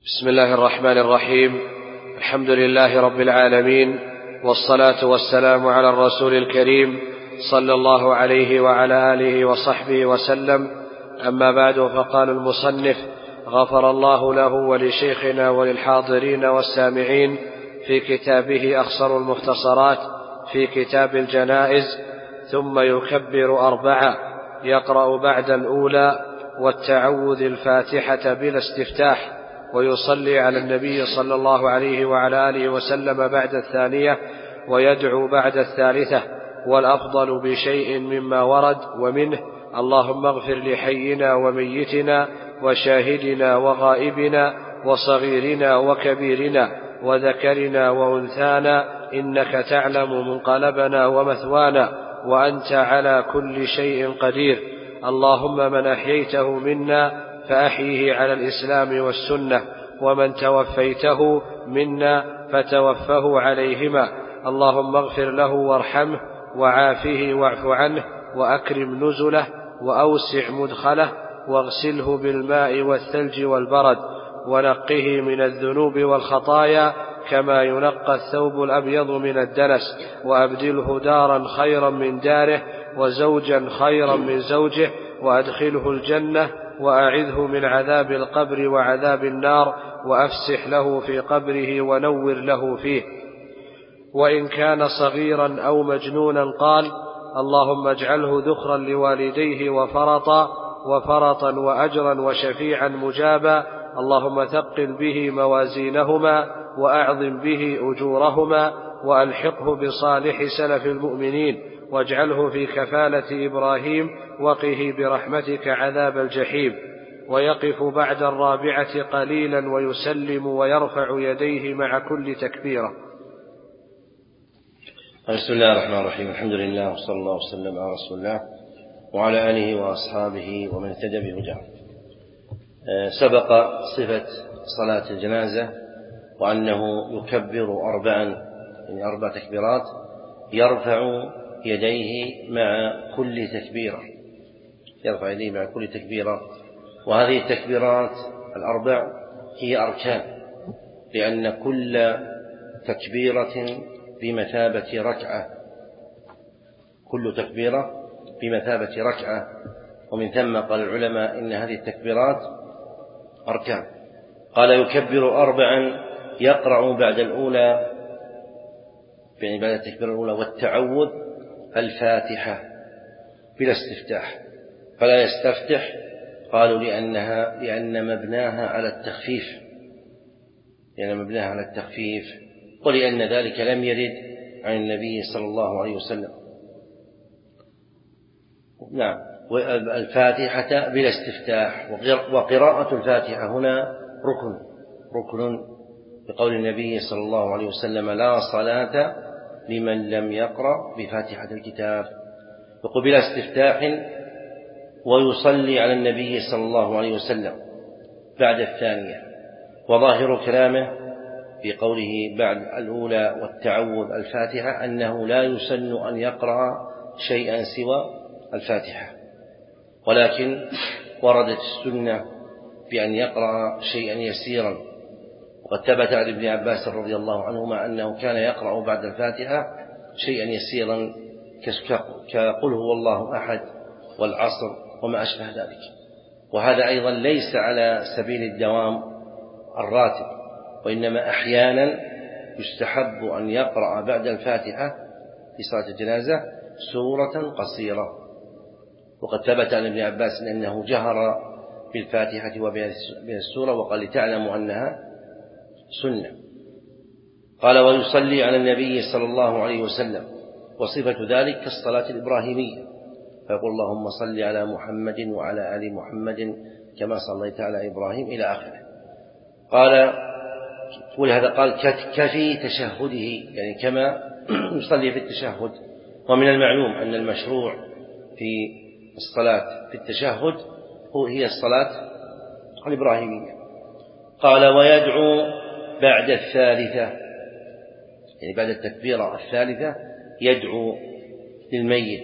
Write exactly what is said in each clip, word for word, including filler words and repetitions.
بسم الله الرحمن الرحيم. الحمد لله رب العالمين، والصلاة والسلام على الرسول الكريم صلى الله عليه وعلى آله وصحبه وسلم. أما بعد، فقال المصنف غفر الله له ولشيخنا وللحاضرين والسامعين في كتابه أخصر المختصرات في كتاب الجنائز: ثم يكبر أربعة، يقرأ بعد الأولى والتعوذ الفاتحة بلا استفتاح، ويصلي على النبي صلى الله عليه وعلى آله وسلم بعد الثانية، ويدعو بعد الثالثة، والأفضل بشيء مما ورد، ومنه: اللهم اغفر لحينا وميتنا وشاهدنا وغائبنا وصغيرنا وكبيرنا وذكرنا وأنثانا، إنك تعلم منقلبنا ومثوانا، وأنت على كل شيء قدير. اللهم من أحييته منا فأحيه على الإسلام والسنة، ومن توفيته منا فتوفه عليهما. اللهم اغفر له وارحمه وعافه واعف عنه وأكرم نزله وأوسع مدخله، واغسله بالماء والثلج والبرد، ونقه من الذنوب والخطايا كما ينقى الثوب الأبيض من الدنس، وأبدله دارا خيرا من داره وزوجا خيرا من زوجه، وأدخله الجنة، وأعذه من عذاب القبر وعذاب النار، وأفسح له في قبره ونور له فيه. وإن كان صغيرا أو مجنونا قال: اللهم اجعله ذخرا لوالديه وفرطا وفرطا وأجرا وشفيعا مجابا. اللهم ثقل به موازينهما وأعظم به أجورهما، وألحقه بصالح سلف المؤمنين، واجعله في كفالة إبراهيم، وقه برحمتك عذاب الجحيم. ويقف بعد الرابعة قليلا ويسلم ويرفع يديه مع كل تكبيرة. بسم الله الرحمن الرحيم. الحمد لله، وصلى الله وسلم على رسول الله وعلى آله وأصحابه ومن اهتدى بهداه. سبق صفة صلاة الجنازة وأنه يكبر أربعا، يعني أربع تكبيرات، يرفع يديه مع كل تكبيرة، يرفع يديه مع كل تكبيرة. وهذه التكبيرات الأربع هي أركان، لأن كل تكبيرة بمثابة ركعة، كل تكبيرة بمثابة ركعة، ومن ثم قال العلماء إن هذه التكبيرات أركان. قال يكبر أربعا، يقرأ بعد الأولى، يعني بعد التكبير الأولى والتعوذ الفاتحة بلا استفتاح، فلا يستفتح، قالوا لأنها لأن مبناها على التخفيف، لأن مبناها على التخفيف، ولأن ذلك لم يرد عن النبي صلى الله عليه وسلم. نعم، الفاتحة بلا استفتاح. وقراءة الفاتحة هنا ركن ركن بقول النبي صلى الله عليه وسلم: لا صلاة لمن لم يقرأ بفاتحة الكتاب. يقول بلا استفتاح، ويصلي على النبي صلى الله عليه وسلم بعد الثانية. وظاهر كلامه في قوله بعد الأولى والتعوذ الفاتحة أنه لا يسن أن يقرأ شيئا سوى الفاتحة، ولكن وردت السنة بأن يقرأ شيئا يسيرا. وقد ثبت عن ابن عباس رضي الله عنهما أنه كان يقرأ بعد الفاتحة شيئا يسيرا كقل هو الله أحد والعصر وما أشبه ذلك. وهذا أيضا ليس على سبيل الدوام الراتب، وإنما أحيانا يستحب أن يقرأ بعد الفاتحة في صلاة الجنازة سورة قصيرة. وقد ثبت عن ابن عباس أنه جهر بالفاتحة وبين السورة، وقال لتعلموا أنها سنة. قال ويصلي على النبي صلى الله عليه وسلم، وصفة ذلك كالصلاة الإبراهيمية، فيقول اللهم صل على محمد وعلى آل محمد كما صليت على إبراهيم إلى آخره. قال ولهذا قال كفي تشهده، يعني كما يصلي في التشهد. ومن المعلوم أن المشروع في الصلاة في التشهد هو هي الصلاة الإبراهيمية. قال ويدعو بعد الثالثة، يعني بعد التكبيرة الثالثة يدعو للميت.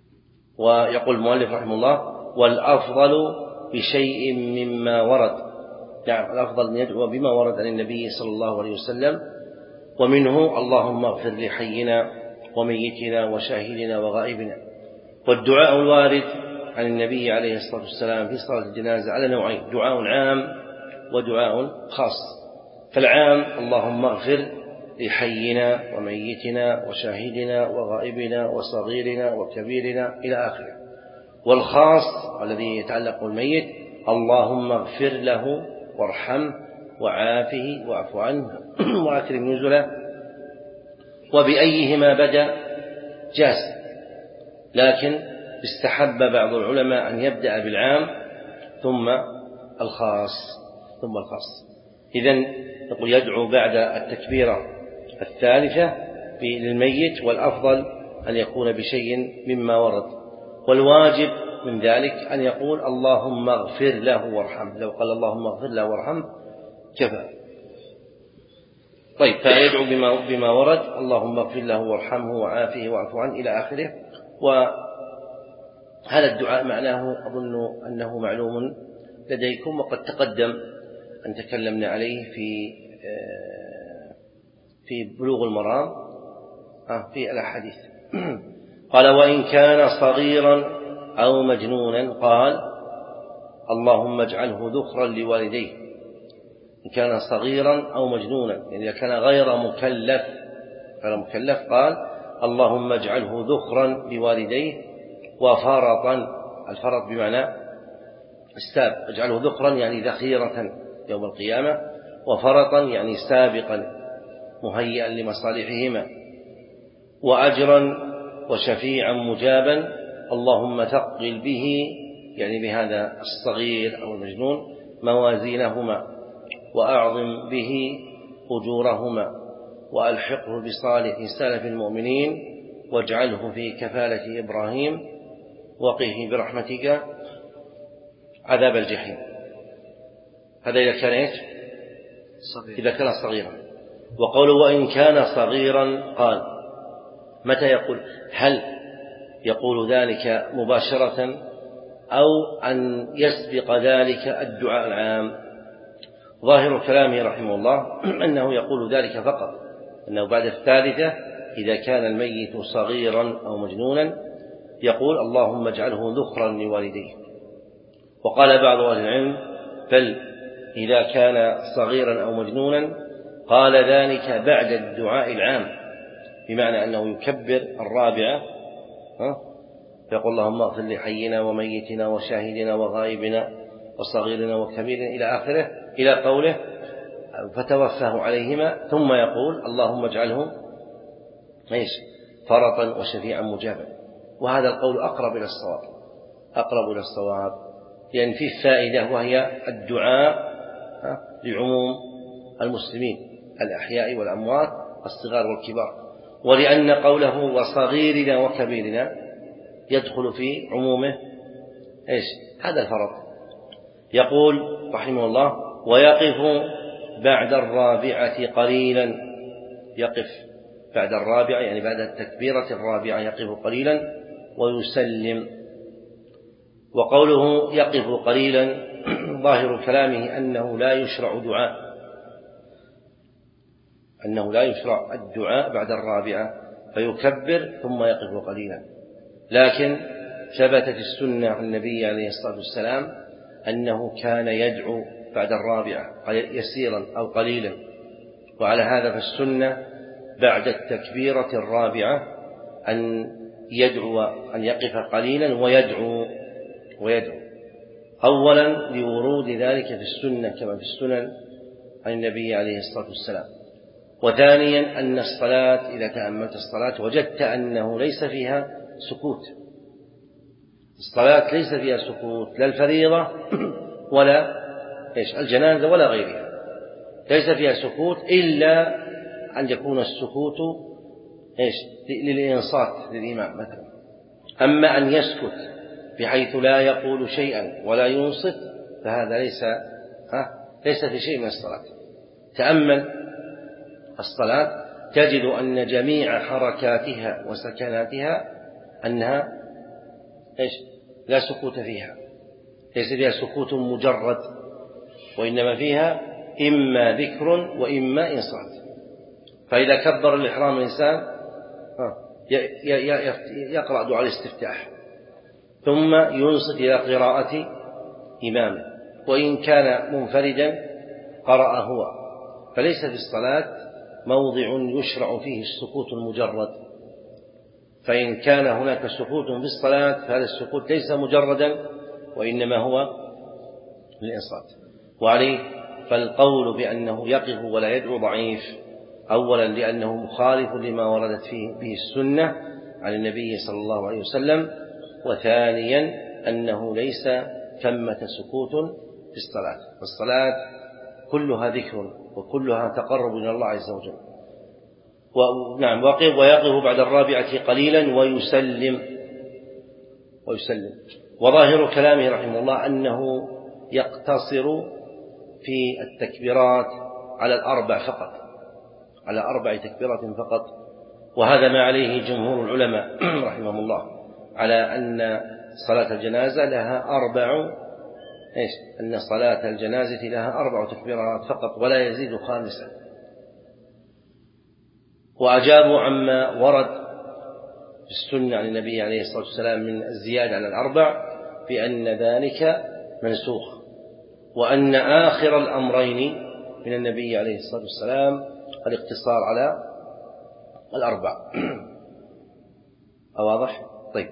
ويقول المؤلف رحمه الله: والأفضل بشيء مما ورد، يعني الأفضل أن يدعو بما ورد عن النبي صلى الله عليه وسلم، ومنه اللهم اغفر لحينا وميتنا وشاهدنا وغائبنا. والدعاء الوارد عن النبي عليه الصلاة والسلام في صلاة الجنازة على نوعين: دعاء عام ودعاء خاص. فالعام اللهم اغفر لحينا وميتنا وشاهدنا وغائبنا وصغيرنا وكبيرنا إلى آخره. والخاص الذي يتعلق بالميت: اللهم اغفر له وارحمه وعافه واعف عنه وأكرم نزله. وبأيهما بدأ جاز، لكن استحب بعض العلماء أن يبدأ بالعام ثم الخاص ثم الخاص. إذن يقول يدعو بعد التكبيرة الثالثة للميت، والأفضل أن يكون بشيء مما ورد، والواجب من ذلك أن يقول اللهم اغفر له وارحمه. لو قال اللهم اغفر له وارحمه كفى. طيب، فيدعو بما, بما ورد: اللهم اغفر له وارحمه وعافه واعف عنه إلى آخره. وهذا الدعاء معناه أظن أنه معلوم لديكم، وقد تقدم أن تكلمنا عليه في في بلوغ المرام في الأحاديث. قال: وإن كان صغيرا أو مجنونا قال اللهم اجعله ذخرا لوالديه. إن كان صغيرا أو مجنونا، يعني إذا كان غير مكلف غير مكلف قال اللهم اجعله ذخرا لوالديه وفرطا. الفرط بمعنى الساب، اجعله ذخرا يعني ذخيرة يوم القيامة، وفرطا يعني سابقا مهيئا لمصالحهما. وأجرا وشفيعا مجابا، اللهم ثقل به يعني بهذا الصغير أو المجنون موازينهما، وأعظم به أجورهما، وألحقه بصالح سلف المؤمنين، واجعله في كفالة إبراهيم، وقه برحمتك عذاب الجحيم. هذا إذا كان إيش؟ إذا كان صغيرا. وقوله وإن كان صغيرا قال متى يقول؟ هل يقول ذلك مباشرة أو أن يسبق ذلك الدعاء العام؟ ظاهر كلامه رحمه الله أنه يقول ذلك فقط، أنه بعد الثالثة إذا كان الميت صغيرا أو مجنونا يقول اللهم اجعله ذخرا لوالديه. وقال بعض أهل العلم بل إذا كان صغيرا أو مجنونا قال ذلك بعد الدعاء العام، بمعنى أنه يكبر الرابعة فيقول اللهم اغفر لحينا وميتنا وشاهدنا وغائبنا وصغيرنا وكبيرنا إلى آخره، إلى قوله فتوفاه عليهما، ثم يقول اللهم اجعله ايش فرطا وشفيعا مجابا. وهذا القول أقرب إلى الصواب أقرب إلى الصواب لأن يعني فيه فائدة، وهي الدعاء لعموم المسلمين الأحياء والأموات الصغار والكبار، ولأن قوله وصغيرنا وكبيرنا يدخل في عمومه ايش هذا الفرط. يقول رحمه الله ويقف بعد الرابعة قليلا، يقف بعد الرابعة يعني بعد التكبيرة الرابعة يقف قليلا ويسلم. وقوله يقف قليلا ظاهر كلامه أنه لا يشرع دعاء أنه لا يشرع الدعاء بعد الرابعة، فيكبر ثم يقف قليلا. لكن ثبتت السنة عن النبي عليه الصلاة والسلام أنه كان يدعو بعد الرابعة يسيرا أو قليلا، وعلى هذا فالسنة بعد التكبيرة الرابعة أن يدعو أن يقف قليلا ويدعو ويدعو أولا لورود ذلك في السنة كما في السنن عن النبي عليه الصلاة والسلام، وثانيا أن الصلاة إذا تأملت الصلاة وجدت أنه ليس فيها سكوت. الصلاة ليس فيها سكوت، لا الفريضة ولا إيش الجنازة ولا غيرها، ليس فيها سكوت إلا أن يكون السكوت إيش للإنصات للإمام مثلا. أما أن يسكت بحيث لا يقول شيئا ولا ينصت فهذا ليس ها ليس في شيء من الصلاة. تأمل الصلاة تجد أن جميع حركاتها وسكناتها أنها إيش لا سكوت فيها، ليس فيها سكوت مجرد وإنما فيها إما ذكر وإما إنصات. فإذا كبر الإحرام الإنسان يقرأ دعاء الاستفتاح ثم ينصت إلى قراءة إمامه، وإن كان منفردا قرأ هو. فليس في الصلاة موضع يشرع فيه السكوت المجرد، فإن كان هناك سكوت في الصلاة فهذا السكوت ليس مجردا وإنما هو الإنصات. وعليه فالقول بأنه يقف ولا يدعو ضعيف، أولا لأنه مخالف لما وردت فيه به السنة عن النبي صلى الله عليه وسلم، وثانيا أنه ليس ثمة سكوت في الصلاة. والصلاة كلها ذكر وكلها تقرب إلى الله عز وجل. ونعم وقف ويقف بعد الرابعة قليلا ويسلم ويسلم وظاهر كلامه رحمه الله أنه يقتصر في التكبيرات على الأربع فقط، على أربع تكبيرات فقط. وهذا ما عليه جمهور العلماء رحمهم الله، على أن صلاة الجنازة لها أربع إيش؟ أن صلاة الجنازة لها أربع تكبيرات فقط ولا يزيد خامسا. وأجابوا عما ورد في السنة عن النبي عليه الصلاة والسلام من الزيادة على الأربع بأن ذلك منسوخ، وأن آخر الأمرين من النبي عليه الصلاة والسلام الاقتصار على الأربع. أواضح؟ طيب.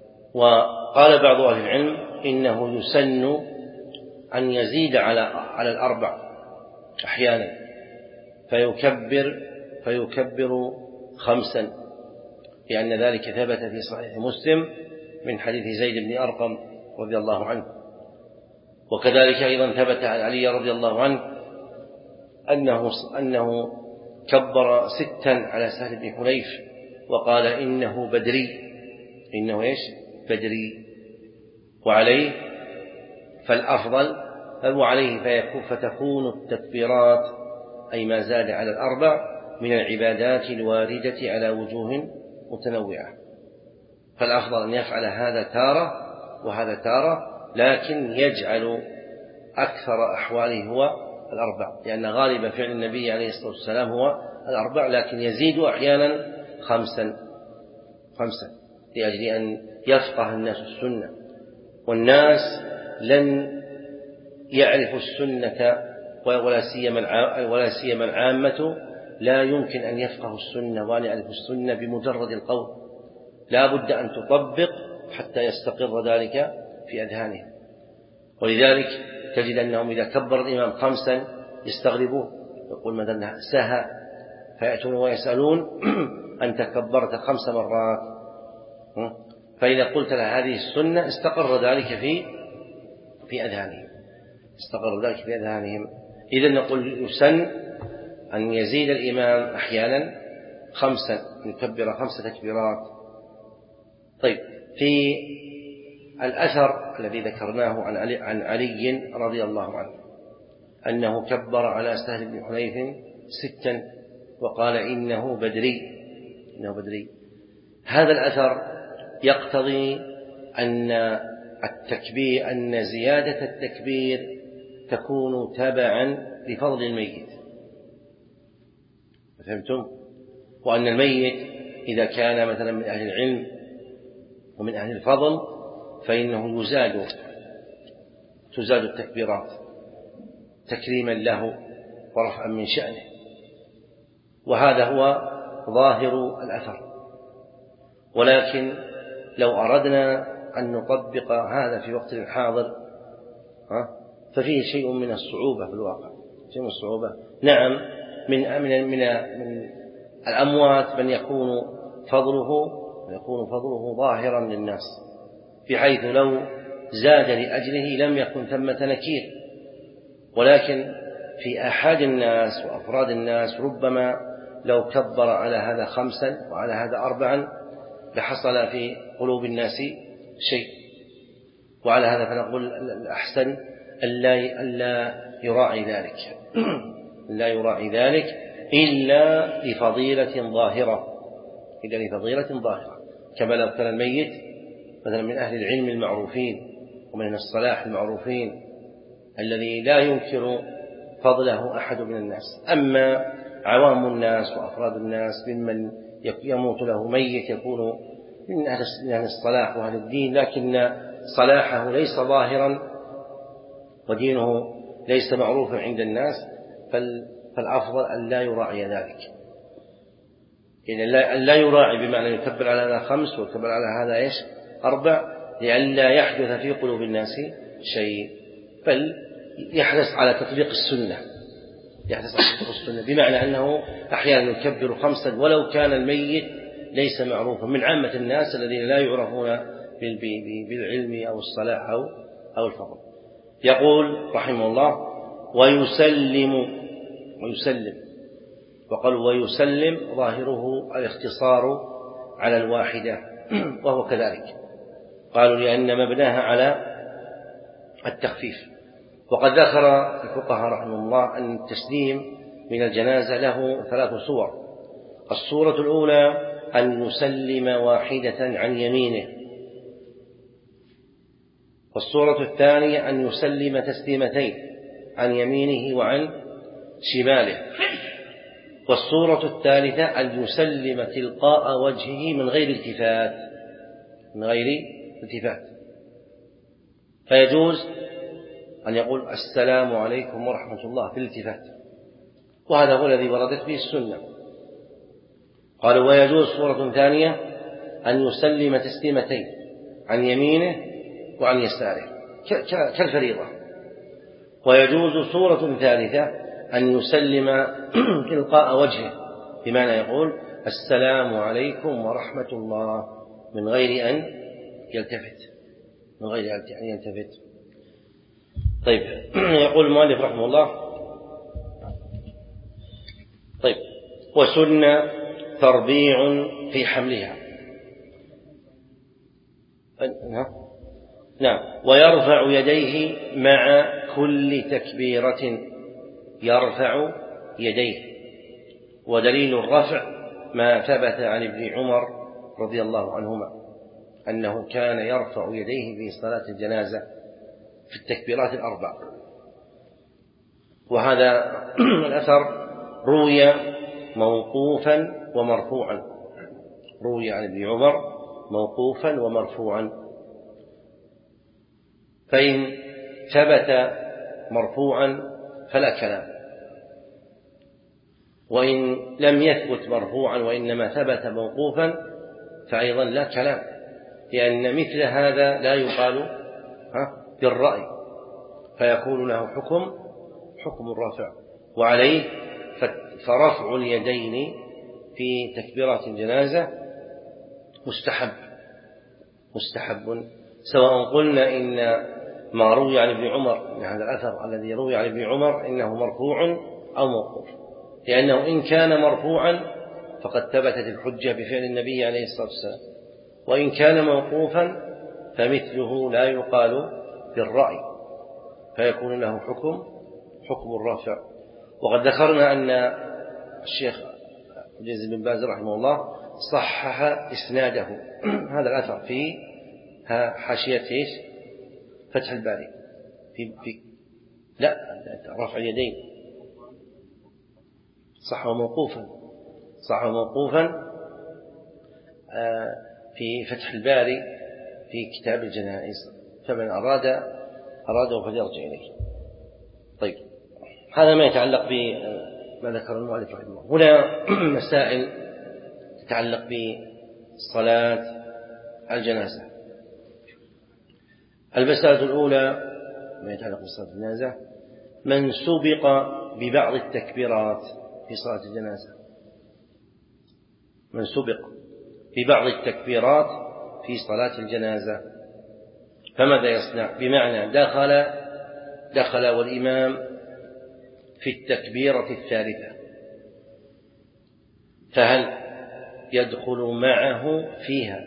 وقال بعض أهل العلم إنه يسن أن يزيد على على الأربع أحيانا فيكبر فيكبر خمسا، لأن ذلك ثبت في صحيح مسلم من حديث زيد بن أرقم رضي الله عنه. وكذلك أيضا ثبت عن علي رضي الله عنه أنه أنه كبر ستا على سهل بن حنيف وقال إنه بدري، إنه إيش؟ بدري. وعليه فالأفضل وعليه فيكون فتكون التكبيرات أي ما زاد على الأربع من العبادات الواردة على وجوه متنوعة. فالأفضل أن يفعل هذا تارة وهذا تارة، لكن يجعل أكثر أحواله هو الأربع، لأن غالب فعل النبي عليه الصلاة والسلام هو الأربع، لكن يزيد أحيانا خمسا خمسا لأجل أن يفقه الناس السنة. والناس لن يعرفوا السنة ولا سيما ولا سيما العامة لا يمكن أن يفقهوا السنة وأن يعرفوا السنة بمجرد القول، لا بد أن تطبق حتى يستقر ذلك في أذهانهم. ولذلك تجد أنهم إذا كبر الإمام خمسا يستغربوه، يقول مثلا سهى، فيأتون ويسألون أنت كبرت خمس مرات، فإذا قلت له هذه السنة استقر ذلك في في أذهانهم استقر ذلك في أذهانهم. إذن نقول يسن أن يزيد الإمام أحيانا خمسا، يكبر خمس تكبيرات. طيب، في الأثر الذي ذكرناه عن علي, عن علي رضي الله عنه أنه كبر على سهل بن حنيف ستا وقال إنه بدري إنه بدري هذا الأثر يقتضي أن التكبير أن زيادة التكبير تكون تبعا لفضل الميت، فهمتم؟ وأن الميت إذا كان مثلا من أهل العلم ومن أهل الفضل فإنه يزاد تزاد التكبيرات تكريما له ورفعا من شأنه، وهذا هو ظاهر الأثر. ولكن لو أردنا أن نطبق هذا في وقت الحاضر ففيه شيء من الصعوبة في الواقع، شيء من الصعوبة. نعم، من من من, من الأموات من يكون فضله يكون فضله ظاهرا للناس، بحيث لو زاد لأجله لم يكن ثمة نكير. ولكن في أحد الناس وأفراد الناس ربما لو كبر على هذا خمسا وعلى هذا أربعا لحصل في قلوب الناس شيء. وعلى هذا فنقول الأحسن ألا ألا يراعي ذلك لا يراعي ذلك إلا لفضيلة ظاهرة إلا لفضيلة ظاهرة كما لو كان الميت مثلا من أهل العلم المعروفين ومن الصلاح المعروفين الذي لا ينكر فضله أحد من الناس. أما عوام الناس وأفراد الناس ممن يموت له ميت يكون من أهل الصلاح وأهل الدين، لكن صلاحه ليس ظاهرا ودينه ليس معروفا عند الناس، فالأفضل أن لا يراعي ذلك، يعني أن لا يراعي بمعنى يكبر على هذا خمس ويكبر على هذا إيش أربع، لئلا يحدث في قلوب الناس شيء، بل يحرص على تطبيق السنة، يحرص على تطبيق السنة بمعنى أنه أحيانا يكبر خمسا ولو كان الميت ليس معروفا من عامة الناس الذين لا يعرفون بالعلم أو الصلاح أو الفضل. يقول رحمه الله: ويسلم ويسلم وقال ويسلم ظاهره الاختصار على الواحدة، وهو كذلك، قالوا لأن مبناها على التخفيف. وقد ذكر الفقهاء رحمه الله أن التسليم من الجنازة له ثلاث صور. الصورة الأولى أن يسلم واحدة عن يمينه، والصورة الثانية أن يسلم تسليمتين عن يمينه وعن شماله، والصورة الثالثة أن يسلم تلقاء وجهه من غير التفات من غير التفات فيجوز أن يقول السلام عليكم ورحمة الله في الالتفات، وهذا هو الذي وردت به السنة. قالوا ويجوز صورة ثانية أن يسلم تسليمتين عن يمينه وعن يساره كالفريضة، ويجوز صورة ثالثة أن يسلم تلقاء وجهه بمعنى يقول السلام عليكم ورحمة الله من غير أن يلتفت من غير أن يلتفت طيب. يقول المؤلف رحمه الله: طيب وسن تربيع في حملها. نعم. ويرفع يديه مع كل تكبيرة، يرفع يديه، ودليل الرفع ما ثبت عن ابن عمر رضي الله عنهما أنه كان يرفع يديه في صلاة الجنازة في التكبيرات الأربع. وهذا الأثر روي موقوفا ومرفوعا، روي عن ابن عمر موقوفا ومرفوعا، فإن ثبت مرفوعا فلا كلام، وإن لم يثبت مرفوعا وإنما ثبت موقوفا فأيضا لا كلام، لأن مثل هذا لا يقال بالرأي، فيكون له حكم حكم الرافع. وعليه فرفع اليدين في تكبيرات الجنازة مستحب مستحب سواء قلنا إن ما روي عن ابن عمر من هذا الأثر الذي روي عن ابن عمر إنه مرفوع أو موقوف، لأنه إن كان مرفوعا فقد ثبتت الحجة بفعل النبي عليه الصلاة والسلام، وإن كان موقوفا فمثله لا يقال بالرأي، فيكون له حكم حكم الرافع. وقد ذكرنا أن الشيخ عبد العزيز بن باز رحمه الله صحح إسناده هذا الأثر في حاشية فتح الباري في, في لا رفع اليدين صح وموقوفا صح وموقوفا في فتح الباري في كتاب الجنائز، فمن أراد أراده فليرجع إليه. طيب هذا ما يتعلق بما ذكر المؤلف رحمه الله. هنا مسائل تتعلق بصلاة الجنازة. المسألة الأولى ما يتعلق بصلاة الجنازة: من سبق ببعض التكبيرات في صلاة الجنازة، من سبق ببعض التكبيرات في صلاة الجنازة فماذا يصنع؟ بمعنى دخل دخل والإمام في التكبيرة الثالثة، فهل يدخل معه فيها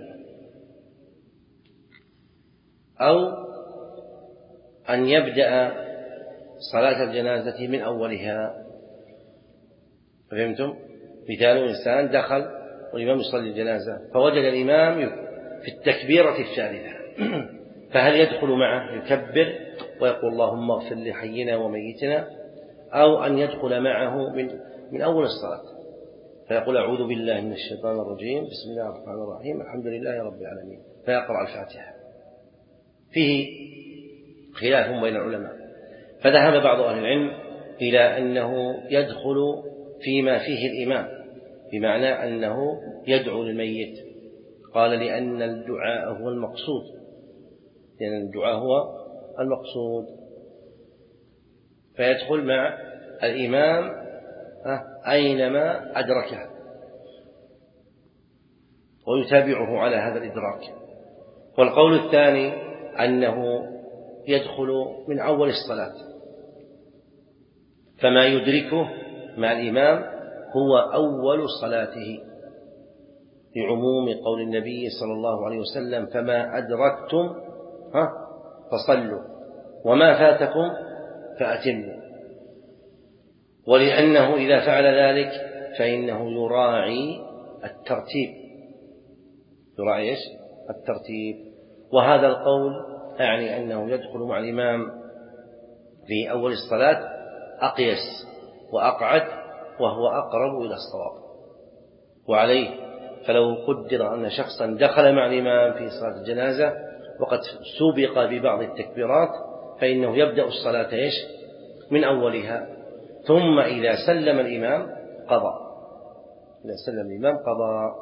أو أن يبدأ صلاة الجنازة من أولها؟ فهمتم؟ مثال إنسان دخل والإمام يصلي الجنازة فوجد الإمام في التكبيرة الثالثة، فهل يدخل معه يكبر ويقول اللهم اغفر لحينا وميتنا، أو أن يدخل معه من, من أول الصلاة فيقول أعوذ بالله من الشيطان الرجيم بسم الله الرحمن الرحيم الحمد لله رب العالمين، فيقرأ الفاتحة. فيه خلاف بين العلماء، فذهب بعض أهل العلم إلى أنه يدخل فيما فيه الإمام، بمعنى أنه يدعو للميت، قال لأن الدعاء هو المقصود، لأن الدعاء هو المقصود، فيدخل مع الإمام أينما أدركه ويتابعه على هذا الإدراك. والقول الثاني أنه يدخل من أول الصلاة، فما يدركه مع الإمام هو أول صلاته، لعموم قول النبي صلى الله عليه وسلم فما أدركتم فصلوا وما فاتكم فأتموا. ولأنه إذا فعل ذلك فإنه يراعي الترتيب، يراعي إيش؟ الترتيب. وهذا القول أعني أنه يدخل مع الإمام في أول الصلاة أقيس وأقعد وهو أقرب إلى الصواب. وعليه فلو قدر أن شخصا دخل مع الإمام في صلاة الجنازة وقد سبق ببعض التكبيرات فإنه يبدأ الصلاة إيش؟ من أولها، ثم إذا سلم الإمام قضى، إذا سلم الإمام قضى.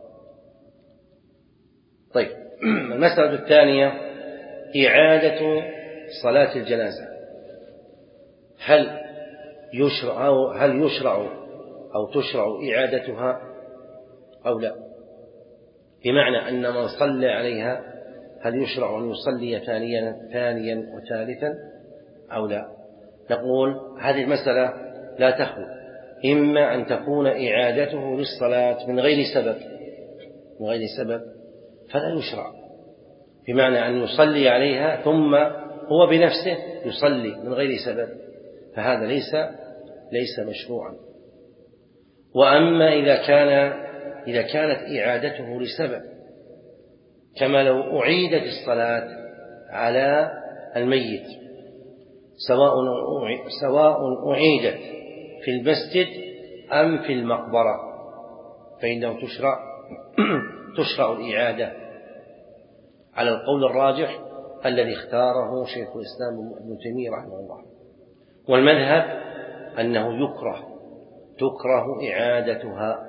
طيب، المسألة الثانية إعادة صلاة الجنازة، هل يشرع أو هل يشرع أو تشرع إعادتها أو لا؟ بمعنى أن من صلى عليها هل يشرع أن يصلي ثانيا ثانيا وثالثا أو لا؟ نقول هذه المسألة لا تخلو، إما أن تكون إعادته للصلاة من غير سبب من غير سبب فلا يشرع، بمعنى أن يصلي عليها ثم هو بنفسه يصلي من غير سبب، فهذا ليس ليس مشروعا. وأما إذا كان إذا كانت إعادته لسبب، كما لو أعيدت الصلاة على الميت سواء سواء أعيدت في المسجد أم في المقبرة فإنه تشرع تشرع الإعادة على القول الراجح الذي اختاره شيخ الإسلام ابن تيمية رحمه الله. والمذهب أنه يكره تكره إعادتها،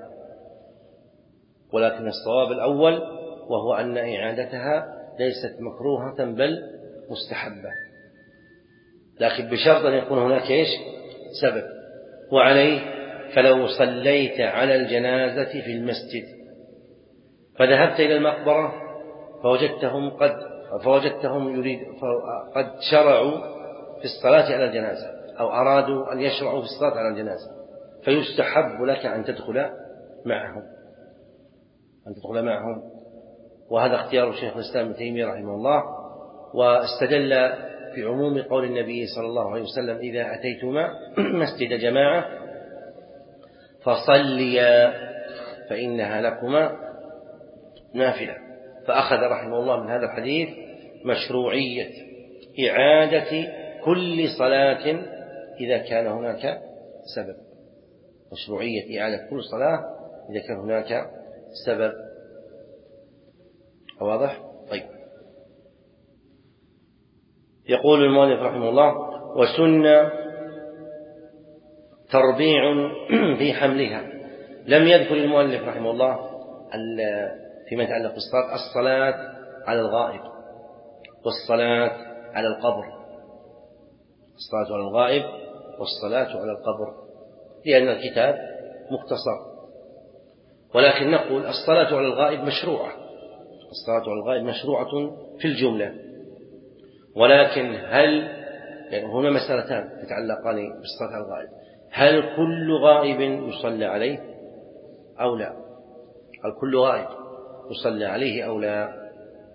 ولكن الصواب الأول وهو أن إعادتها ليست مكروهة بل مستحبة، لكن بشرط أن يكون هناك إيش؟ سبب. وعليه فلو صليت على الجنازة في المسجد فذهبت إلى المقبرة فوجدتهم قد فوجدتهم يريد قد شرعوا في الصلاة على الجنازة أو أرادوا أن يشرعوا في الصلاة على الجنازة، فيستحب لك أن تدخل معهم أن تدخل معهم وهذا اختيار شيخ الإسلام ابن تيمية رحمه الله. واستدل بعموم قول النبي صلى الله عليه وسلم إذا أتيتما مسجد جماعة فصليا فإنها لكما نافلة، فأخذ رحمه الله من هذا الحديث مشروعية إعادة كل صلاة إذا كان هناك سبب، مشروعية إعادة كل صلاة إذا كان هناك سبب. واضح؟ طيب، يقول المؤلف رحمه الله وسن تربيع في حملها. لم يذكر المؤلف رحمه الله فيما يتعلق بالصلاة الصلاة على الغائب والصلاة على القبر، الصلاة على الغائب والصلاة على القبر، لأن الكتاب مختصر. ولكن نقول الصلاة على الغائب مشروعة، الصلاة على الغائب مشروعة في الجملة، ولكن هل يعني هنا مسألتان تتعلقان بالصلاة على الغائب، هل كل غائب يصلى عليه أو لا؟ هل كل غائب يصلى عليه أو لا؟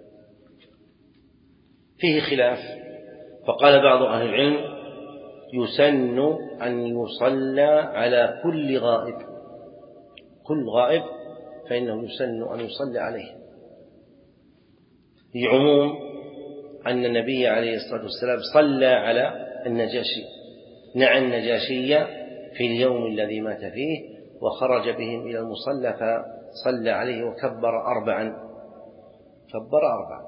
فيه خلاف، فقال بعض أهل العلم يسن أن يصلى على كل غائب، كل غائب فإنه يسن أن يصلى عليه لعموم أن النبي عليه الصلاة والسلام صلى على النجاشي، نعى النجاشي في اليوم الذي مات فيه، وخرج بهم إلى المصلى فصلى عليه وكبر أربعا، كبر أربعا.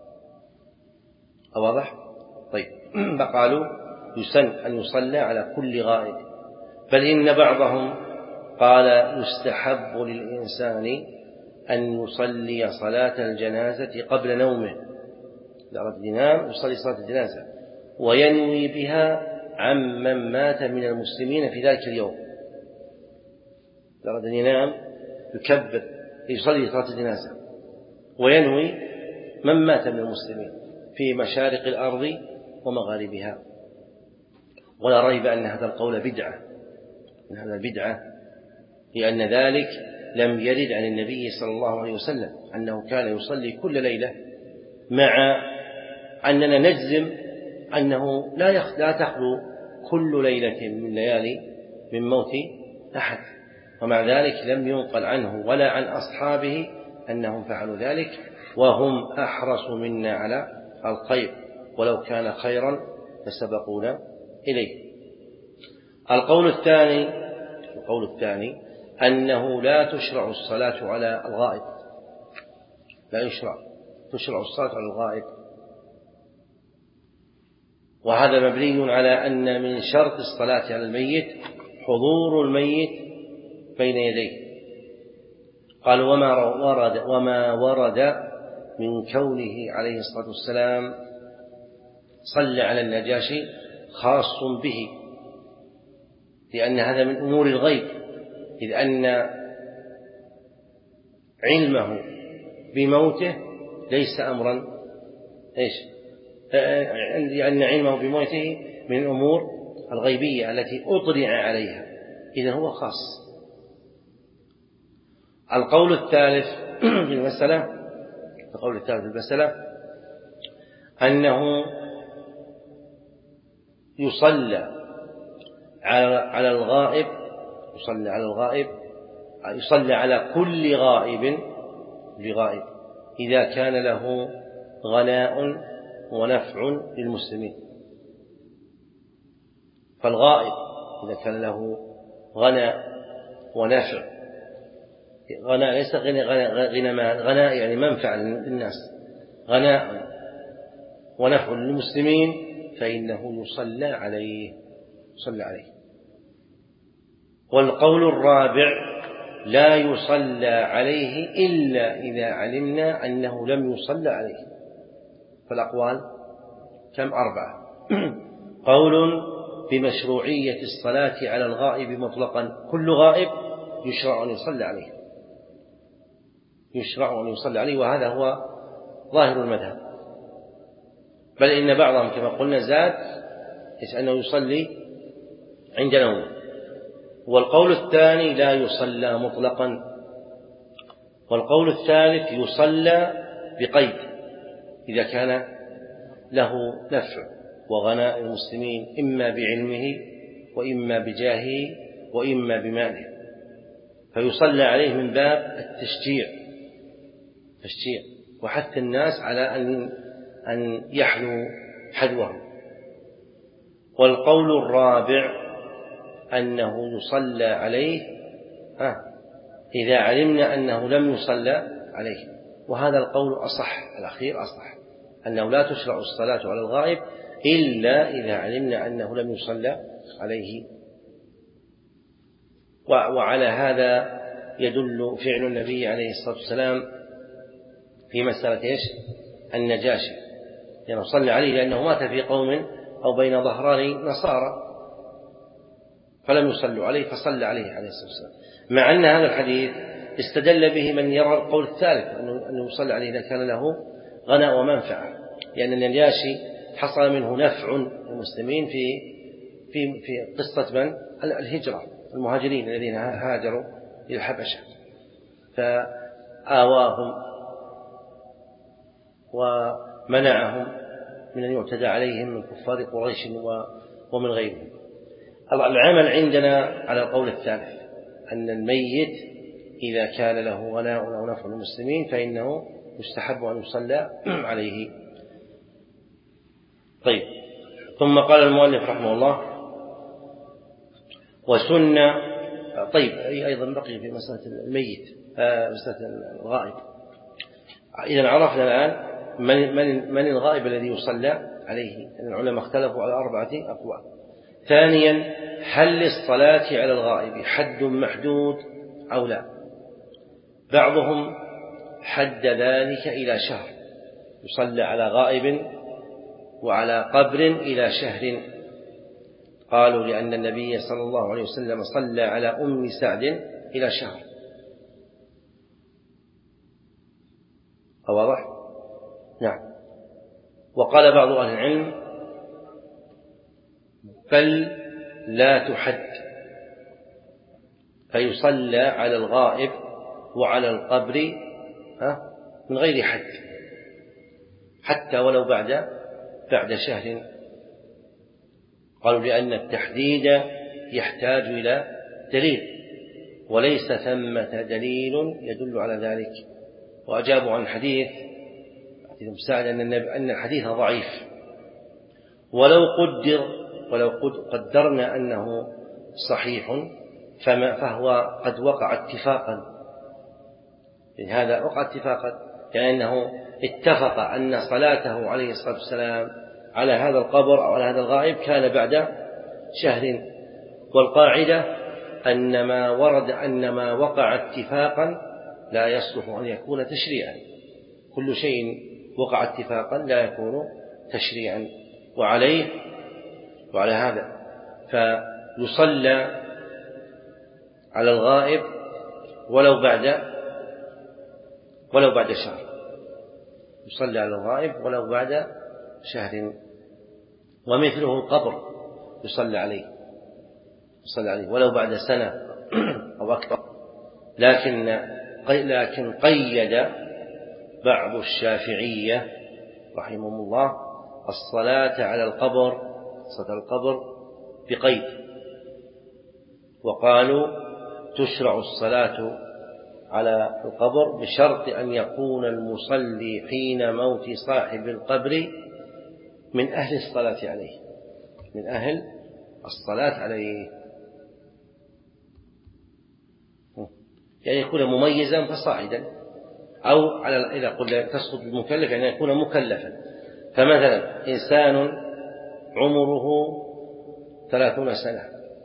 واضح؟ طيب، فقالوا يسن أن يصلى على كل غائب، بل إن بعضهم قال يستحب للإنسان أن يصلي صلاة الجنازة قبل نومه، لأراد ينام يصلي صلاة الجنازة وينوي بها عمن مات من المسلمين في ذلك اليوم، لأراد أن ينام يكبر يصلي صلاة الجنازة وينوي من مات من المسلمين في مشارق الأرض ومغاربها. ولا ريب أن هذا القول بدعة، أن هذا بدعة، لأن ذلك لم يرد عن النبي صلى الله عليه وسلم أنه كان يصلي كل ليلة، مع أننا نجزم أنه لا تخلو كل ليلة من ليالي من موت أحد، ومع ذلك لم ينقل عنه ولا عن أصحابه أنهم فعلوا ذلك، وهم أحرص منا على الخير، ولو كان خيرا فسبقونا إليه. القول الثاني القول الثاني أنه لا تشرع الصلاة على الغائب، لا يشرع تشرع الصلاة على الغائب، وهذا مبني على أن من شرط الصلاة على الميت حضور الميت بين يديه. قال وما ورد وما ورد من كونه عليه الصلاة والسلام صلى على النجاشي خاص به، لأن هذا من أمور الغيب، إذ أن علمه بموته ليس أمرا إيش لأن علمه بموته من الأمور الغيبية التي أطلع عليها، إذن هو خاص. القول الثالث في المسألة القول الثالث في المسألة أنه يصلى على الغائب يصلى على الغائب يصلى على كل غائب بغائب إذا كان له غناء ونفع للمسلمين. فالغائب إذا كان له غناء ونفع، غناء ليس غناء غناء يعني منفعة للناس، غناء ونفع للمسلمين، فإنه يصلى عليه يصلى عليه. والقول الرابع لا يصلى عليه إلا إذا علمنا أنه لم يصلى عليه. فالأقوال كم؟ أربعة. قول بمشروعية الصلاة على الغائب مطلقا، كل غائب يشرع أن يصلى عليه يشرع أن يصلى عليه وهذا هو ظاهر المذهب، بل إن بعضهم كما قلنا زاد أنه يصلي عند نومه. والقول الثاني لا يصلى مطلقا، والقول الثالث يصلى بقيد إذا كان له نفع وغناء المسلمين إما بعلمه وإما بجاهه وإما بماله، فيصلى عليه من باب التشجيع تشجيع وحث الناس على أن أن يحلوا حدوهم. والقول الرابع أنه يصلى عليه إذا علمنا أنه لم يصلى عليه، وهذا القول أصح، الأخير أصح، أنه لا تشرع الصلاة على الغائب إلا إذا علمنا أنه لم يصلى عليه. وعلى هذا يدل فعل النبي عليه الصلاة والسلام في مسألة إيش؟ النجاشي، لأنه يعني صلى عليه لأنه مات في قوم أو بين ظهراني نصارى فلم يصلوا عليه فصلى عليه عليه الصلاة والسلام، مع أن هذا الحديث استدل به من يرى القول الثالث أنه يصلى عليه إذا كان له غناء ومنفعة، لأن النجاشي حصل منه نفع المسلمين في في في قصة من الهجرة، المهاجرين الذين هاجروا إلى الحبشة، فآواهم ومنعهم من أن يعتدى عليهم من كفار قريش ومن غيرهم. العمل عندنا على القول الثالث أن الميت إذا كان له غناء أو نفع للمسلمين فإنه يستحب أن يصلى عليه. طيب، ثم قال المؤلف رحمه الله: وسنة. طيب، أيضا بقي في مسألة الميت، آه مسألة الغائب. إذا عرفنا الآن من, من, من الغائب الذي يصلى عليه. العلماء اختلفوا على أربعة أقوال. ثانيا، هل للصلاة على الغائب حد محدود أو لا؟ بعضهم حد ذلك إلى شهر، يصلى على غائب وعلى قبر إلى شهر. قالوا لأن النبي صلى الله عليه وسلم صلى على أم سعد إلى شهر. واضح؟ نعم. وقال بعض أهل العلم: بل لا تحد، فيصلى على الغائب وعلى القبر من غير حد، حتى ولو بعد بعد شهر. قالوا لأن التحديد يحتاج إلى دليل، وليس ثمة دليل يدل على ذلك. وأجابوا عن حديث حديث مساعد أن الحديث ضعيف، ولو قدر ولو قدرنا أنه صحيح فما فهو قد وقع اتفاقا. هذا وقع اتفاقا لأنه اتفق أن صلاته عليه الصلاة والسلام على هذا القبر أو على هذا الغائب كان بعد شهر. والقاعدة أن ما ورد أن ما وقع اتفاقا لا يصلح أن يكون تشريعا. كل شيء وقع اتفاقا لا يكون تشريعا. وعليه وعلى هذا فيصلى على الغائب ولو بعد ولو بعد شهر، يصلى على الغائب ولو بعد شهر. ومثله القبر يصلى عليه يصلى عليه ولو بعد سنة أو أكثر. لكن لكن قيد بعض الشافعية رحمهم الله الصلاة على القبر صلاة القبر بقيد، وقالوا تشرع الصلاة على القبر بشرط أن يكون المصلي حين موت صاحب القبر من أهل الصلاة عليه من أهل الصلاة عليه يعني يكون مميزا فصاعدا، أو على إذا قلنا تسقط المكلف يعني يكون مكلفا. فمثلا إنسان عمره ثلاثون سنة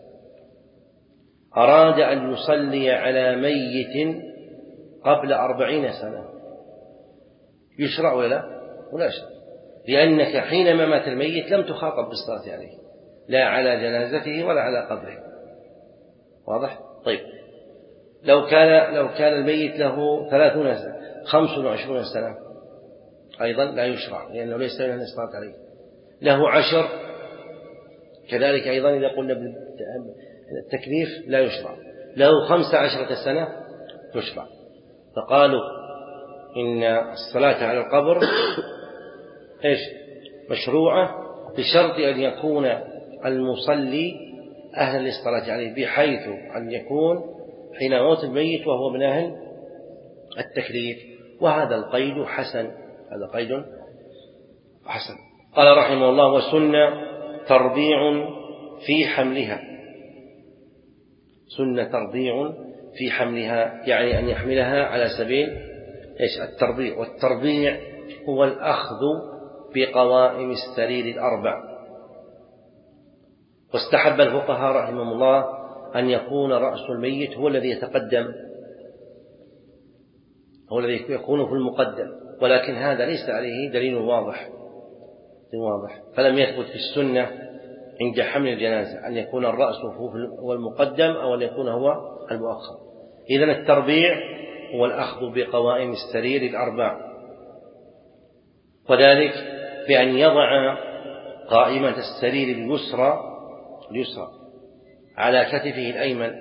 أراد أن يصلي على ميت قبل أربعين سنة، يشرع ولا ولا يشرع؟ لأنك حينما مات الميت لم تخاطب بالصلاة عليه، لا على جنازته ولا على قبره. واضح؟ طيب، لو كان لو كان الميت له ثلاثون سنة خمس وعشرون سنة أيضا لا يشرع، لأنه ليس له الصلاة عليه. له عشر كذلك أيضا إذا قلنا بالتكليف لا يشرع. له خمس عشرة سنة تشرع. فقالوا إن الصلاة على القبر إيش مشروعة بشرط أن يكون المصلي أهلا للصلاة عليه، بحيث أن يكون حين موت الميت وهو من أهل التكليف. وهذا القيد حسن هذا قيد حسن. قال رحمه الله: وسنة ترضيع في حملها. سنة ترضيع في حملها يعني أن يحملها على سبيل إيش الترضيع. والترضيع هو الأخذ بقوائم السرير الأربع. واستحب الفقهاء رحمهم الله أن يكون رأس الميت هو الذي يتقدم هو الذي يكون في المقدم، ولكن هذا ليس عليه دليل واضح واضح فلم يثبت في السنة عند حمل الجنازة أن يكون الرأس هو المقدم أو أن يكون هو المؤخر. إذن التربيع هو الأخذ بقوائم السرير الأربع، وذلك بأن يضع قائمة السرير اليسرى اليسرى على كتفه الأيمن،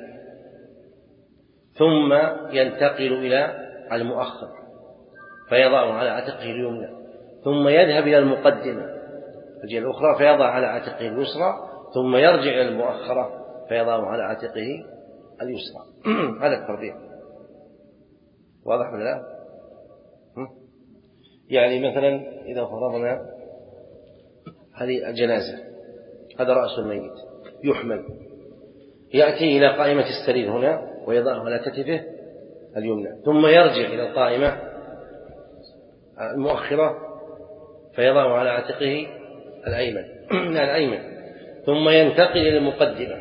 ثم ينتقل إلى المؤخر فيضعه على عاتقه اليمنى، ثم يذهب إلى المقدمة الجهة الأخرى فيضع على عاتقه اليسرى، ثم يرجع إلى المؤخرة فيضعه على عاتقه اليسرى. هذا التربيع. واضح ولا لا؟ يعني مثلا إذا فرضنا هذه الجنازة، هذا رأس الميت يحمل، يأتي إلى قائمة السرير هنا ويضعه على كتفه اليمنى، ثم يرجع إلى القائمة المؤخرة فيضعه على عاتقه الأيمن الأيمن ثم ينتقل إلى المقدمة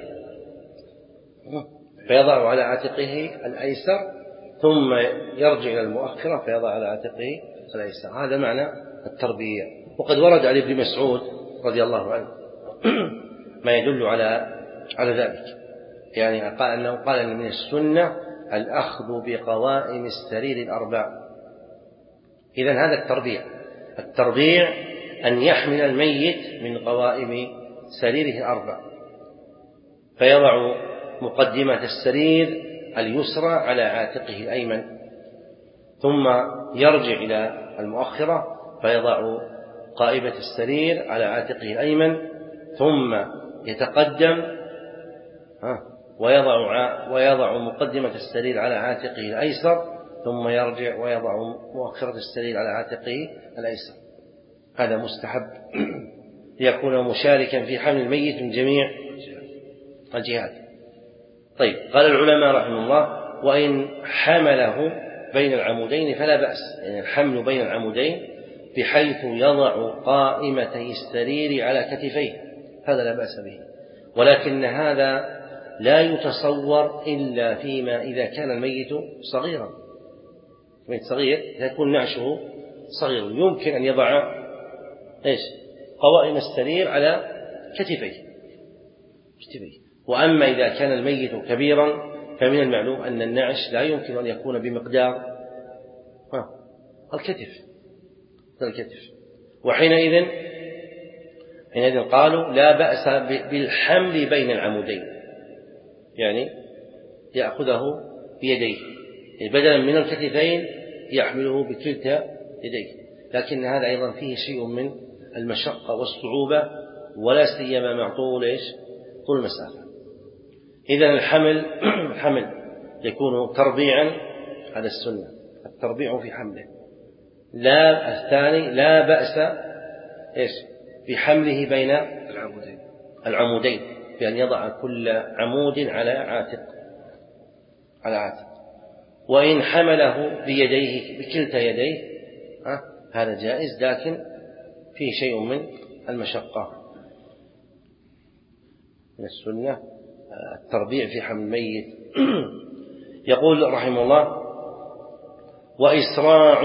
فيضعه على عاتقه الأيسر، ثم يرجع إلى المؤخرة فيضع على عاتقه الأيسر. هذا معنى التربية. وقد ورد عن ابن مسعود رضي الله عنه ما يدل على على ذلك، يعني قال أنه قال أن من السنة الأخذ بقوائم السرير الأربع. إذن هذا التربيع. التربيع أن يحمل الميت من قوائم سريره الأربع، فيضع مقدمة السرير اليسرى على عاتقه الأيمن، ثم يرجع إلى المؤخرة فيضع قائمة السرير على عاتقه الأيمن، ثم يتقدم ويضع ويضع مقدمة السرير على عاتقه الأيسر، ثم يرجع ويضع مؤخرة السرير على عاتقه الأيسر. هذا مستحب ليكون مشاركا في حمل الميت من جميع الجهات. طيب، قال العلماء رحمه الله: وإن حمله بين العمودين فلا بأس، يعني الحمل بين العمودين بحيث يضع قائمتي السرير على كتفيه، هذا لا بأس به، ولكن هذا لا يتصور إلا فيما إذا كان الميت صغيرا. الميت صغير يكون نعشه صغير، يمكن أن يضع إيش قوائم السرير على كتفيه كتفيه وأما إذا كان الميت كبيرا فمن المعلوم أن النعش لا يمكن أن يكون بمقدار الكتف الكتف وحينئذ حينئذ قالوا لا بأس بالحمل بين العمودين، يعني يأخذه بيديه بدلا من الكتفين يحمله بكلتا يديه، لكن هذا أيضا فيه شيء من المشقة والصعوبة، ولا سيما مع طول إيش طول المسافة. إذن الحمل الحمل يكون تربيعا على السنة، التربيع في حمله. لا الثاني لا بأس إيش بحمله بين العمودين العمودين بأن يضع كل عمود على عاتق على عاتق وإن حمله بيديه بكلتا يديه هذا جائز، لكن فيه شيء من المشقة. من السنة التربيع في حمل الميت. يقول رحمه الله: وإسراع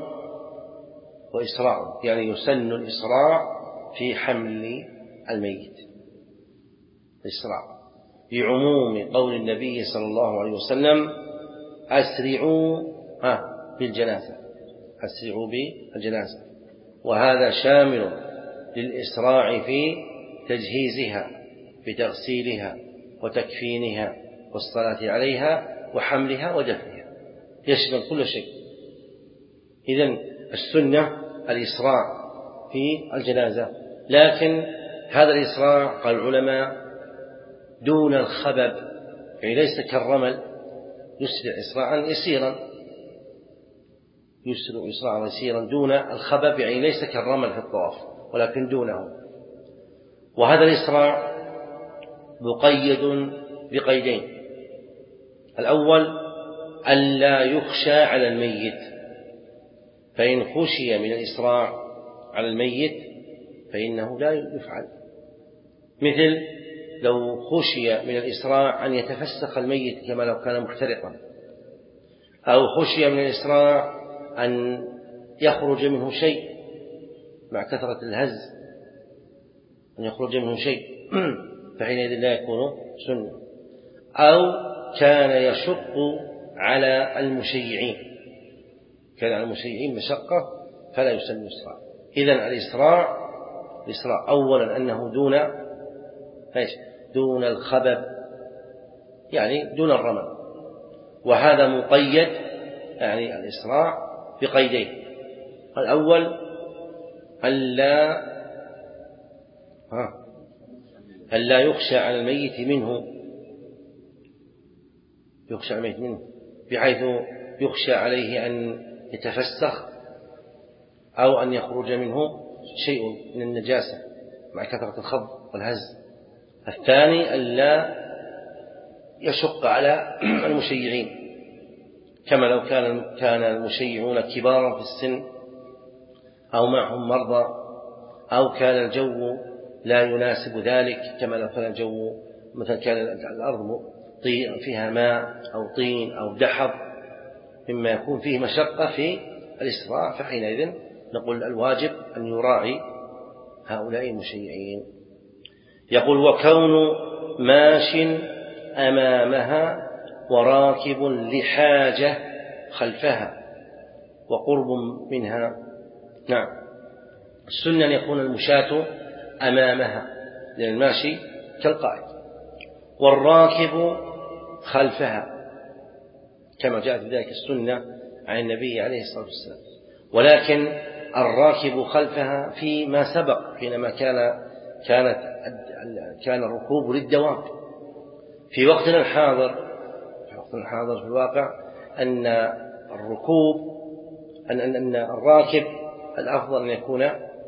وإسراع يعني يسن الإسراع في حمل الميت، إسراع بعموم قول النبي صلى الله عليه وسلم: أسرعوا بالجنازة أسرعوا بالجنازة وهذا شامل للإسراع في تجهيزها بتغسيلها وتكفينها والصلاة عليها وحملها ودفنها، يشمل كل شيء. إذن السنة الإسراع في الجنازة، لكن هذا الإسراع قال العلماء دون الخبب، يعني ليس كالرمل يسرع إسراعا يسيرا يسرع إسراعا يسيرا دون الخبب، يعني ليس كالرمل في الطواف ولكن دونه. وهذا الإسراع مقيد بقيدين: الأول ألا يخشى على الميت، فإن خشي من الإسراع على الميت فإنه لا يفعل، مثل لو خشي من الإسراع أن يتفسخ الميت كما لو كان محترقا، أو خشي من الإسراع أن يخرج منه شيء مع كثرة الهز أن يخرج منه شيء فحينئذ لا يكون سنة، أو كان يشق على المشيعين كان على المشيعين مشقة فلا يسن إسراع. إذن الإسراع الإسراع أولا أنه دون ايش دون الخبب، يعني دون الرمل، وهذا مقيد يعني الإسراع بقيدين: الأول ألا ألا يخشى على الميت منه يخشى على الميت منه بحيث يخشى عليه أن يتفسخ أو أن يخرج منه شيء من النجاسة، مع كثرة الخض والهز. الثاني ألا يشق على المشيعين، كما لو كان كان المشيعون كبارا في السن أو معهم مرضى، أو كان الجو لا يناسب ذلك، كما لو كان الجو مثلا كان الأرض فيها ماء أو طين أو دحض مما يكون فيه مشقة في الإسراع، فحينئذ نقول الواجب أن يراعي هؤلاء المشيعين. يقول: وكون ماش أمامها وراكب لحاجة خلفها وقرب منها. نعم، السنة أن يكون المشاة أمامها، لأن الماشي كالقائد، والراكب خلفها، كما جاءت بذلك السنة عن النبي عليه الصلاة والسلام. ولكن الراكب خلفها فيما سبق، حينما كان كانت كان الركوب للدواب. في وقتنا الحاضر في وقتنا الحاضر في الواقع أن الركوب أن أن الراكب الأفضل أن يكون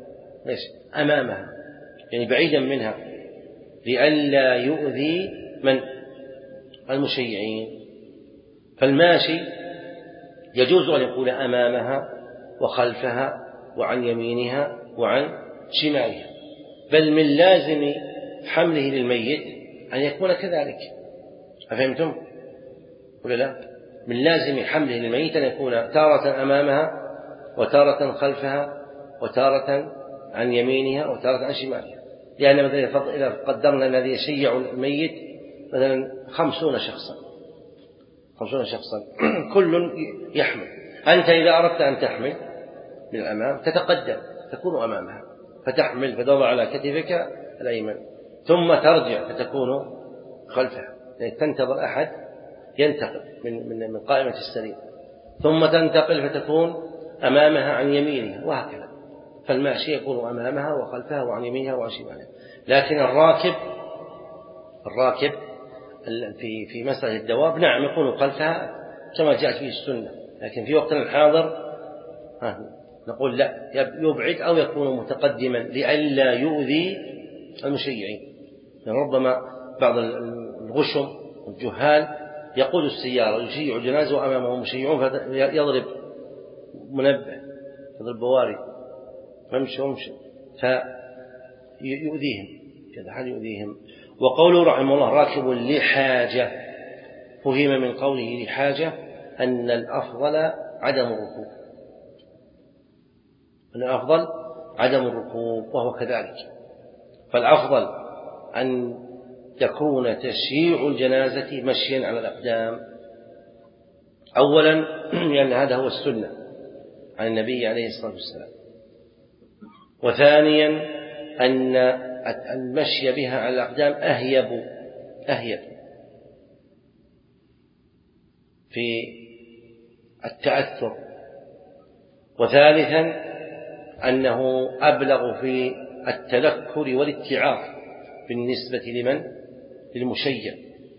أمامها، يعني بعيدا منها، لئلا يؤذي من المشيعين. فالماشي يجوز أن يكون أمامها وخلفها وعن يمينها وعن شمالها، بل من لازم حمله للميت أن يكون كذلك. أفهمتم ولا لا؟ من لازم حمله للميت أن يكون تارة أمامها وتارة خلفها وتارة عن يمينها وتارة عن شمالها. لأن مثلا إذا قدرنا الذي يشيع الميت مثلا خمسون شخصا خمسون شخصا كل يحمل، أنت إذا أردت أن تحمل من الأمام تتقدم، تكون أمامها فتحمل فتضع على كتفك الأيمن، ثم ترجع فتكون خلفها، يعني تنتظر أحد ينتقل من من من قائمة السرير، ثم تنتقل فتكون أمامها عن يمينها، وهكذا. فالماشي يكون أمامها وخلفها وعن يمينها وعن شمالها. لكن الراكب الراكب في في مسألة الدواب نعم يكون خلفها كما جاءت فيه السنة، لكن في وقتنا الحاضر نقول لا، يبعد أو يكون متقدما لئلا يؤذي المشيعين. يعني ربما بعض الغشم والجهال يقود السيارة يشيع الجنازة وأمامه مشيعون فيضرب منبه، يضرب بواري، فمشي ومشي فيؤذيهم، كذا حال يؤذيهم. وقوله رحمه الله: راكب لحاجة، فهم من قوله لحاجة أن الأفضل عدم الركوب، أن الأفضل عدم الركوب، وهو كذلك. فالأفضل أن يكون تشييع الجنازة مشيا على الأقدام، أولا لأن هذا هو السنة عن النبي عليه الصلاة والسلام، وثانيا أن المشي بها على الأقدام أهيب أهيب في التأثر، وثالثا أنه أبلغ في التذكر والاتعاظ بالنسبة لمن للمشيع.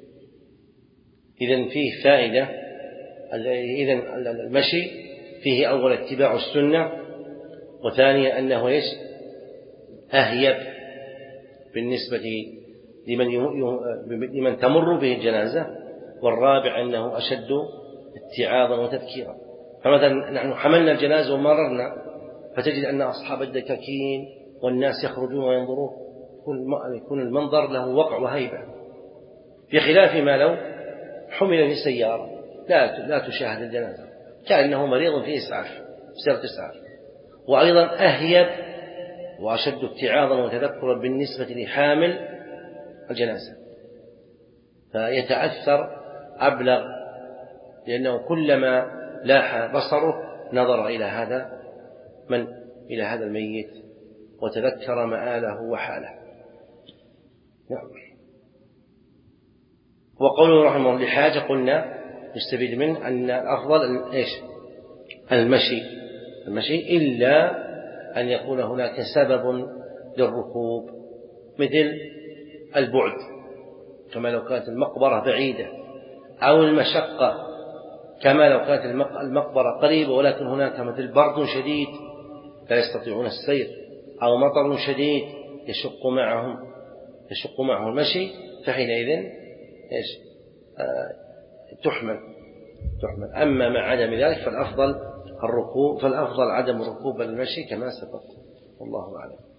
إذن فيه فائدة، إذن المشي فيه أول اتباع السنة، وثانيا أنه إيش أهيب بالنسبة لمن لمن تمر به الجنازة، والرابع أنه أشد اتعاظا وتذكيرا. فمثلا نحن حملنا الجنازة ومررنا فتجد أن أصحاب الدكاكين والناس يخرجون وينظرون، يكون المنظر له وقع وهيبة، في خلاف ما لو حمل في سيارة لا لا تشاهد الجنازة، كأنه مريض في إسعاف في سيارة إسعاف. وأيضا أهيب وأشد اتعاظا وتذكرا بالنسبة لحامل الجنازة، فيتأثر أبلغ، لأنه كلما لاح بصره نظر إلى هذا من إلى هذا الميت وتذكر مآله وحاله. نعم. وقوله رحمه الله لحاجة، قلنا نستفيد منه أن الأفضل إيش المشي المشي إلا أن يكون هناك سبب للركوب، مثل البعد، كما لو كانت المقبرة بعيدة، أو المشقة كما لو كانت المقبرة قريبة ولكن هناك مثل برد شديد لا يستطيعون السير، أو مطر شديد يشق معهم يشق معه المشي فحينئذ إيش آه تحمل تحمل أما مع عدم ذلك فالأفضل الركوب فالأفضل عدم الركوب بل المشي كما سبق والله أعلم.